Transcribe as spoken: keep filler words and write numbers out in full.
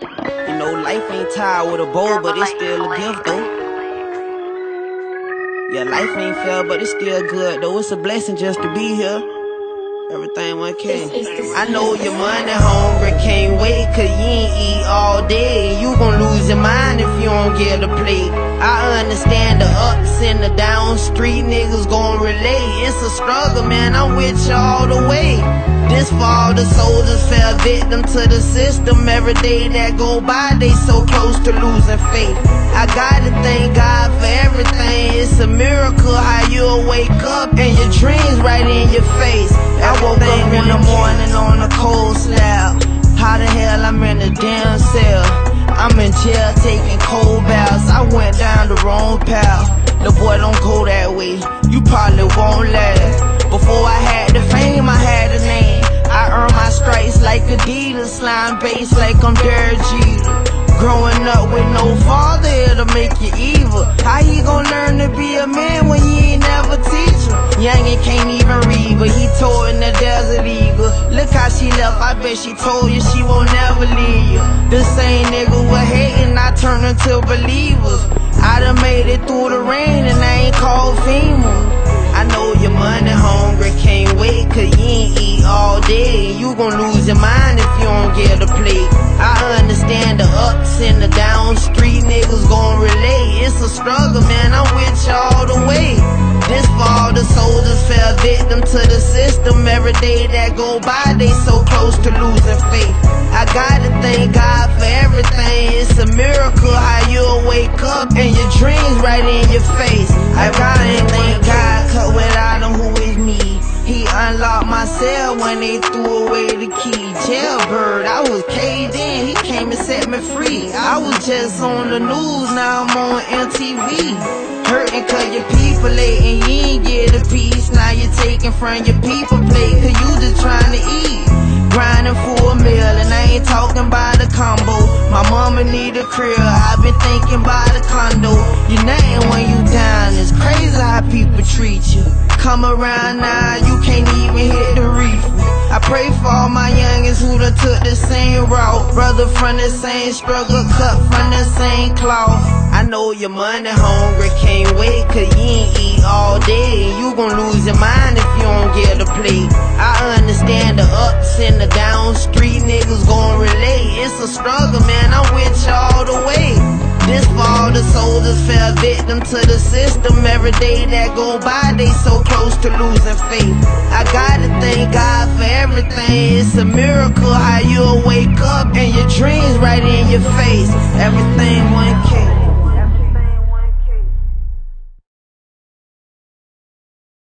You know, life ain't tied with a bow, but it's still a gift though. Yeah, life ain't fair, but it's still good though. It's a blessing just to be here. Everything went okay. I know your money hungry, can't wait, cause you ain't eat all day. You gon' lose your mind if you don't get a plate. I understand the ups and the downs, street niggas gon' relate. It's a struggle, man, I'm with you all the way. This fall the soldiers fell victim to the system. Every day that go by, they so close to losing faith. I gotta thank God for everything. It's a miracle how you'll wake up and your dreams right in your face. I woke up in the morning on a cold slab. How the hell I'm in a damn cell? I'm in jail taking cold baths. I went down the wrong path. The boy, don't go that way, you probably won't last. Before I had the fame, I had a name. I earned my stripes like Adidas, slime bass like I'm Derek Jeter. Growing up with no father, it'll make you evil. How he gon' learn to be a man when you ain't never teach him? Youngin' can't even read, but he told in the desert eagle. Look how she left, I bet she told you she won't never leave you. The same nigga was hating, I turned into believers. I done made it through the rain and I ain't called FEMA. I know your money hungry, can't wait, cause you ain't eat all day. You gon' lose your mind if you don't get a plate. I understand the ups and the downs, street niggas gon' relate. It's a struggle, man, I'm with you all the way. This fall the soldiers fell victim to the system. Every day that go by, they so close to losing faith. I gotta thank God for everything. It's a miracle how you'll wake up and your dreams right in your face. I gotta thank God, cause without him, who is me? He unlocked my cell when they threw away the key. Jailbird, I was caged in, he came and set me free. I was just on the news, now I'm on M T V. Hurting cause your people late and you ain't get a piece. Now you're taking from your people plate cause you just trying to eat. Grinding for a meal and I ain't talking about a combo. My mama need a crib, I've been thinking about a condo. You nothing when you down, it's crazy how people treat you. Come around now, you can't even hit the reef. I pray for all my youngins who done took the same route. Brother from the same struggle, cut from the same cloth. I know your money hungry, can't wait, cause you ain't eat all day. You gon' lose your mind if you don't get a plate. I understand the ups and the downs, street niggas gon' relate. It's a struggle, man, I'm with you all the way. This fall the soldiers fell victim to the system. Every day that go by, they so close to losing faith. I gotta thank God for everything. It's a miracle how you'll wake up and your dreams right in your face. Everything went